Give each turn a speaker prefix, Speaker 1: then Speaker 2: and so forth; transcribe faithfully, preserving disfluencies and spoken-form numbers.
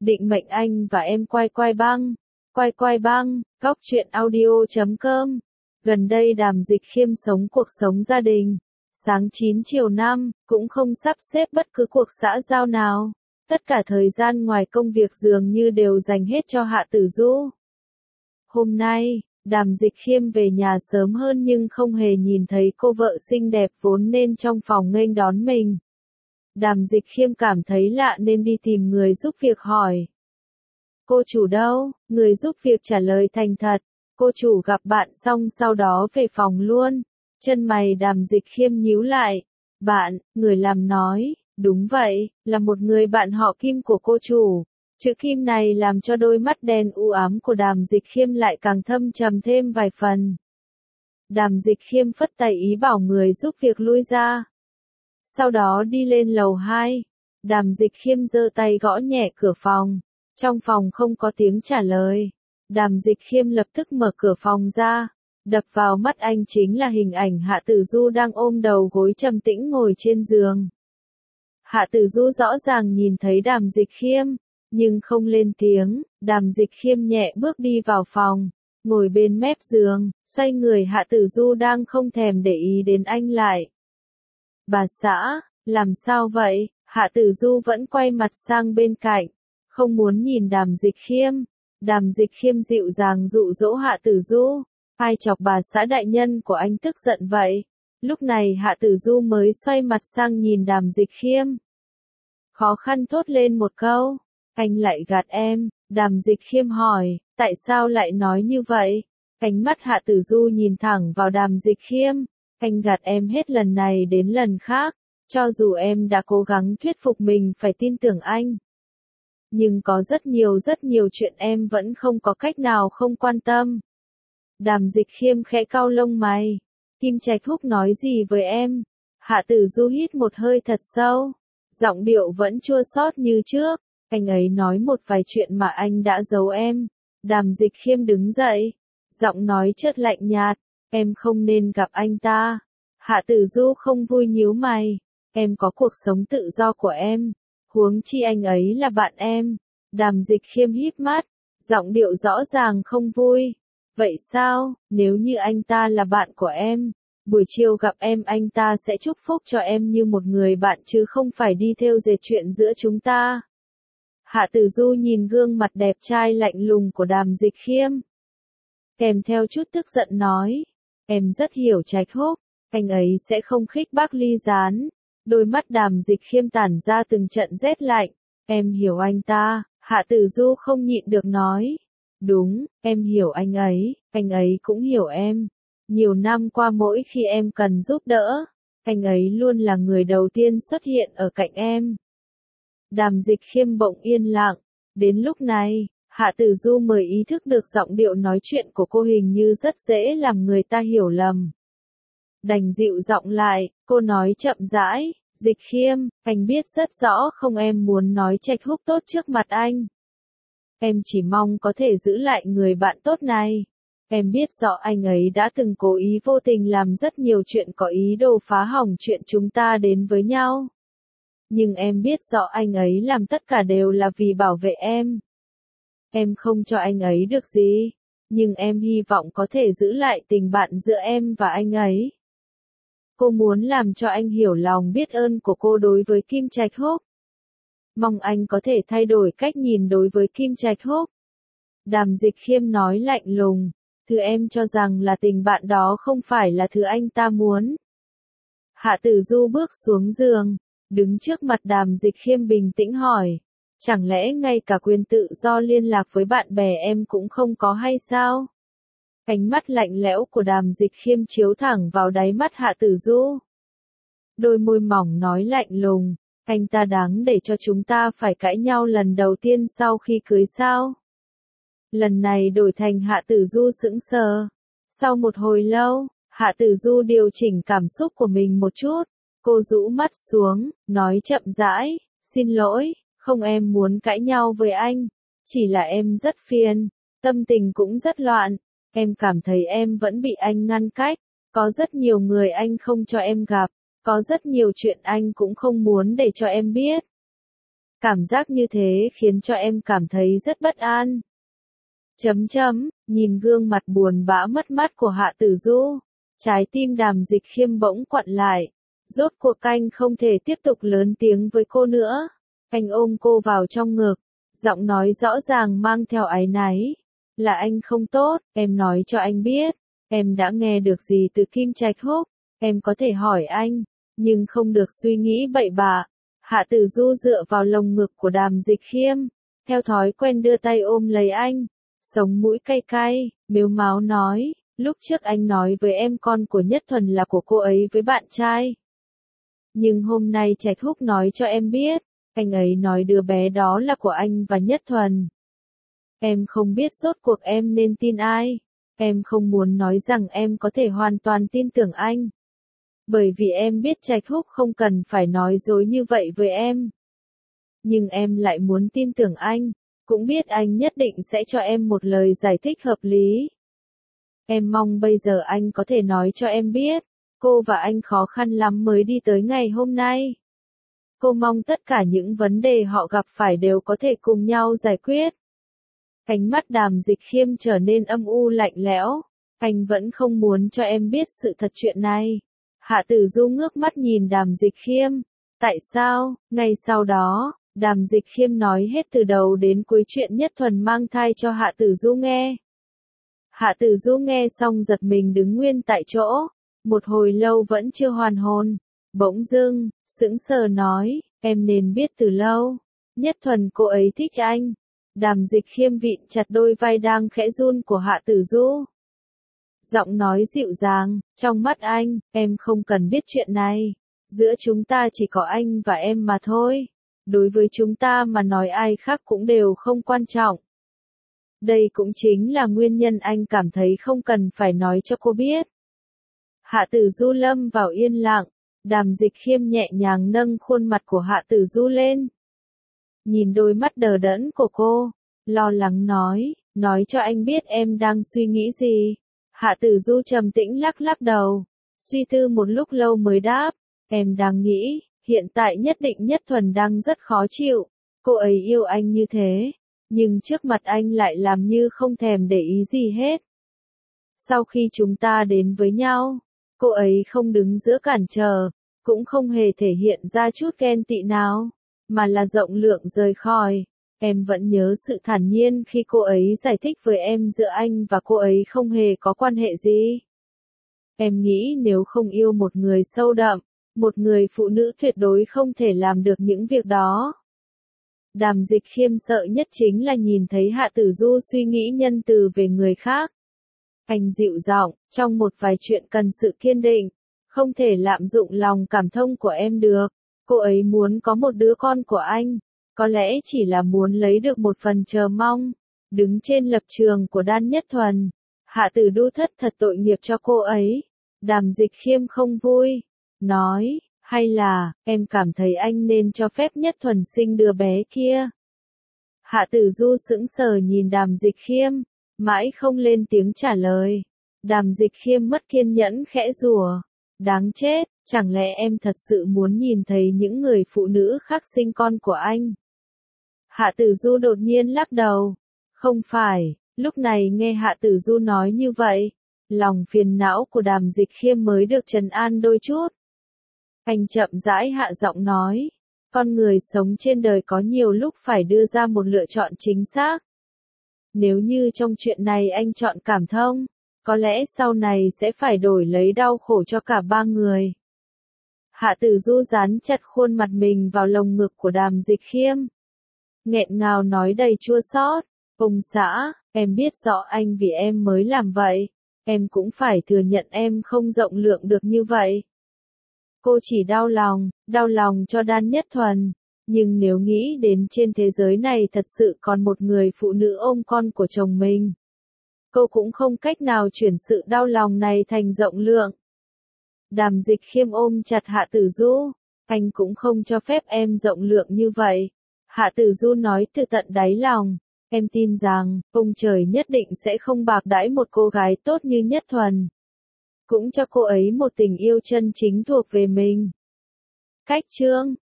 Speaker 1: định mệnh anh và em quay quay băng. Quay quay băng, góc truyện audio chấm com. Gần đây Đàm Dịch Khiêm sống cuộc sống gia đình. Sáng chín chiều năm, cũng không sắp xếp bất cứ cuộc xã giao nào. Tất cả thời gian ngoài công việc dường như đều dành hết cho Hạ Tử Du. Hôm nay, Đàm Dịch Khiêm về nhà sớm hơn nhưng không hề nhìn thấy cô vợ xinh đẹp vốn nên trong phòng nghênh đón mình. Đàm Dịch Khiêm cảm thấy lạ nên đi tìm người giúp việc hỏi. Cô chủ đâu? Người giúp việc trả lời thành thật. Cô chủ gặp bạn xong sau đó về phòng luôn. Chân mày Đàm Dịch Khiêm nhíu lại. Bạn, người làm nói, đúng vậy, là một người bạn họ Kim của cô chủ. Chữ Kim này làm cho đôi mắt đen u ám của Đàm Dịch Khiêm lại càng thâm trầm thêm vài phần. Đàm Dịch Khiêm phất tay ý bảo người giúp việc lui ra. Sau đó đi lên lầu hai. Đàm Dịch Khiêm giơ tay gõ nhẹ cửa phòng. Trong phòng không có tiếng trả lời. Đàm Dịch Khiêm lập tức mở cửa phòng ra. Đập vào mắt anh chính là hình ảnh Hạ Tử Du đang ôm đầu gối trầm tĩnh ngồi trên giường. Hạ Tử Du rõ ràng nhìn thấy Đàm Dịch Khiêm, nhưng không lên tiếng. Đàm Dịch Khiêm nhẹ bước đi vào phòng, ngồi bên mép giường, xoay người Hạ Tử Du đang không thèm để ý đến anh lại. Bà xã, làm sao vậy? Hạ Tử Du vẫn quay mặt sang bên cạnh, không muốn nhìn Đàm Dịch Khiêm. Đàm Dịch Khiêm dịu dàng dụ dỗ Hạ Tử Du. Ai chọc bà xã đại nhân của anh tức giận vậy? Lúc này Hạ Tử Du mới xoay mặt sang nhìn Đàm Dịch Khiêm. Khó khăn thốt lên một câu. Anh lại gạt em. Đàm Dịch Khiêm hỏi, tại sao lại nói như vậy? Ánh mắt Hạ Tử Du nhìn thẳng vào Đàm Dịch Khiêm. Anh gạt em hết lần này đến lần khác. Cho dù em đã cố gắng thuyết phục mình phải tin tưởng anh. Nhưng có rất nhiều rất nhiều chuyện em vẫn không có cách nào không quan tâm. Đàm Dịch Khiêm khẽ cau lông mày. Kim Trạch Húc nói gì với em? Hạ Tử Du hít một hơi thật sâu. Giọng điệu vẫn chua xót như trước. Anh ấy nói một vài chuyện mà anh đã giấu em. Đàm Dịch Khiêm đứng dậy. Giọng nói chợt lạnh nhạt. Em không nên gặp anh ta. Hạ Tử Du không vui nhíu mày. Em có cuộc sống tự do của em. Huống chi anh ấy là bạn em. Đàm Dịch Khiêm híp mắt. Giọng điệu rõ ràng không vui. Vậy sao, nếu như anh ta là bạn của em, buổi chiều gặp em anh ta sẽ chúc phúc cho em như một người bạn chứ không phải đi theo dệt chuyện giữa chúng ta. Hạ Tử Du nhìn gương mặt đẹp trai lạnh lùng của Đàm Dịch Khiêm. Kèm theo chút tức giận nói, em rất hiểu Trạch Húc, anh ấy sẽ không khích bác ly gián. Đôi mắt Đàm Dịch Khiêm tản ra từng trận rét lạnh. Em hiểu anh ta. Hạ Tử Du không nhịn được nói. Đúng, em hiểu anh ấy, anh ấy cũng hiểu em. Nhiều năm qua mỗi khi em cần giúp đỡ, anh ấy luôn là người đầu tiên xuất hiện ở cạnh em. Đàm Dịch Khiêm bỗng yên lặng. Đến lúc này, Hạ Tử Du mới ý thức được giọng điệu nói chuyện của cô hình như rất dễ làm người ta hiểu lầm. Đành dịu giọng lại, cô nói chậm rãi, Dịch Khiêm, anh biết rất rõ không em muốn nói Trạch Húc tốt trước mặt anh. Em chỉ mong có thể giữ lại người bạn tốt này. Em biết rõ anh ấy đã từng cố ý vô tình làm rất nhiều chuyện có ý đồ phá hỏng chuyện chúng ta đến với nhau. Nhưng em biết rõ anh ấy làm tất cả đều là vì bảo vệ em. Em không cho anh ấy được gì, nhưng em hy vọng có thể giữ lại tình bạn giữa em và anh ấy. Cô muốn làm cho anh hiểu lòng biết ơn của cô đối với Kim Trạch Húc. Mong anh có thể thay đổi cách nhìn đối với Kim Trạch Húc. Đàm Dịch Khiêm nói lạnh lùng, thứ em cho rằng là tình bạn đó không phải là thứ anh ta muốn. Hạ Tử Du bước xuống giường, đứng trước mặt Đàm Dịch Khiêm bình tĩnh hỏi, chẳng lẽ ngay cả quyền tự do liên lạc với bạn bè em cũng không có hay sao? Ánh mắt lạnh lẽo của Đàm Dịch Khiêm chiếu thẳng vào đáy mắt Hạ Tử Du. Đôi môi mỏng nói lạnh lùng, anh ta đáng để cho chúng ta phải cãi nhau lần đầu tiên sau khi cưới sao? Lần này đổi thành Hạ Tử Du sững sờ. Sau một hồi lâu, Hạ Tử Du điều chỉnh cảm xúc của mình một chút. Cô rũ mắt xuống, nói chậm rãi, xin lỗi, không em muốn cãi nhau với anh. Chỉ là em rất phiền, tâm tình cũng rất loạn. Em cảm thấy em vẫn bị anh ngăn cách. Có rất nhiều người anh không cho em gặp. Có rất nhiều chuyện anh cũng không muốn để cho em biết. Cảm giác như thế khiến cho em cảm thấy rất bất an. Chấm chấm, nhìn gương mặt buồn bã mất mát của Hạ Tử Du, trái tim Đàm Dịch Khiêm bỗng quặn lại. Rốt cuộc anh không thể tiếp tục lớn tiếng với cô nữa. Anh ôm cô vào trong ngực, giọng nói rõ ràng mang theo áy náy. Là anh không tốt, em nói cho anh biết. Em đã nghe được gì từ Kim Trạch Húc, em có thể hỏi anh, nhưng không được suy nghĩ bậy bạ. Hạ Tử Du dựa vào lồng ngực của Đàm Dịch Khiêm, theo thói quen đưa tay ôm lấy anh, sống mũi cay cay, mếu máo nói, lúc trước anh nói với em con của Nhất Thuần là của cô ấy với bạn trai. Nhưng hôm nay Trạch Húc nói cho em biết, anh ấy nói đứa bé đó là của anh và Nhất Thuần. Em không biết rốt cuộc em nên tin ai. Em không muốn nói rằng em có thể hoàn toàn tin tưởng anh. Bởi vì em biết Trạch Húc không cần phải nói dối như vậy với em. Nhưng em lại muốn tin tưởng anh, cũng biết anh nhất định sẽ cho em một lời giải thích hợp lý. Em mong bây giờ anh có thể nói cho em biết, cô và anh khó khăn lắm mới đi tới ngày hôm nay. Cô mong tất cả những vấn đề họ gặp phải đều có thể cùng nhau giải quyết. Ánh mắt Đàm Dịch Khiêm trở nên âm u lạnh lẽo. Anh vẫn không muốn cho em biết sự thật chuyện này. Hạ Tử Du ngước mắt nhìn Đàm Dịch Khiêm. Tại sao? Ngay sau đó, Đàm Dịch Khiêm nói hết từ đầu đến cuối chuyện Nhất Thuần mang thai cho Hạ Tử Du nghe. Hạ Tử Du nghe xong giật mình đứng nguyên tại chỗ. Một hồi lâu vẫn chưa hoàn hồn. Bỗng dưng, sững sờ nói, em nên biết từ lâu. Nhất Thuần cô ấy thích anh. Đàm Dịch Khiêm vịn chặt đôi vai đang khẽ run của Hạ Tử Du. Giọng nói dịu dàng, trong mắt anh, em không cần biết chuyện này. Giữa chúng ta chỉ có anh và em mà thôi. Đối với chúng ta mà nói ai khác cũng đều không quan trọng. Đây cũng chính là nguyên nhân anh cảm thấy không cần phải nói cho cô biết. Hạ Tử Du lâm vào yên lặng. Đàm Dịch Khiêm nhẹ nhàng nâng khuôn mặt của Hạ Tử Du lên. Nhìn đôi mắt đờ đẫn của cô, lo lắng nói, nói cho anh biết em đang suy nghĩ gì. Hạ Tử Du trầm tĩnh lắc lắc đầu, suy tư một lúc lâu mới đáp, em đang nghĩ, hiện tại nhất định Nhất Thuần đang rất khó chịu, cô ấy yêu anh như thế, nhưng trước mặt anh lại làm như không thèm để ý gì hết. Sau khi chúng ta đến với nhau, cô ấy không đứng giữa cản trở, cũng không hề thể hiện ra chút ghen tị nào, mà là rộng lượng rời khỏi. Em vẫn nhớ sự thản nhiên khi cô ấy giải thích với em giữa anh và cô ấy không hề có quan hệ gì. Em nghĩ nếu không yêu một người sâu đậm, một người phụ nữ tuyệt đối không thể làm được những việc đó. Đàm Dịch Khiêm sợ nhất chính là nhìn thấy Hạ Tử Du suy nghĩ nhân từ về người khác. Anh dịu giọng, trong một vài chuyện cần sự kiên định, không thể lạm dụng lòng cảm thông của em được. Cô ấy muốn có một đứa con của anh, có lẽ chỉ là muốn lấy được một phần chờ mong. Đứng trên lập trường của Đan Nhất Thuần, Hạ Tử Du thất thật tội nghiệp cho cô ấy. Đàm Dịch Khiêm không vui, nói, hay là, em cảm thấy anh nên cho phép Nhất Thuần sinh đứa bé kia. Hạ Tử Du sững sờ nhìn Đàm Dịch Khiêm, mãi không lên tiếng trả lời. Đàm Dịch Khiêm mất kiên nhẫn khẽ rủa, đáng chết, chẳng lẽ em thật sự muốn nhìn thấy những người phụ nữ khác sinh con của anh? Hạ Tử Du đột nhiên lắc đầu, không phải. Lúc này nghe Hạ Tử Du nói như vậy, lòng phiền não của Đàm Dịch Khiêm mới được trấn an đôi chút. Anh chậm rãi hạ giọng nói, con người sống trên đời có nhiều lúc phải đưa ra một lựa chọn chính xác. Nếu như trong chuyện này anh chọn cảm thông, có lẽ sau này sẽ phải đổi lấy đau khổ cho cả ba người. Hạ Tử Du dán chặt khuôn mặt mình vào lồng ngực của Đàm Dịch Khiêm. Nghẹn ngào nói đầy chua xót, ông xã, em biết rõ anh vì em mới làm vậy, em cũng phải thừa nhận em không rộng lượng được như vậy. Cô chỉ đau lòng, đau lòng cho Đan Nhất Thuần, nhưng nếu nghĩ đến trên thế giới này thật sự còn một người phụ nữ ôm con của chồng mình, cô cũng không cách nào chuyển sự đau lòng này thành rộng lượng. Đàm Dịch Khiêm ôm chặt Hạ Tử Du, anh cũng không cho phép em rộng lượng như vậy. Hạ Tử Du nói từ tận đáy lòng, em tin rằng, ông trời nhất định sẽ không bạc đãi một cô gái tốt như Nhất Thuần. Cũng cho cô ấy một tình yêu chân chính thuộc về mình. Cách chương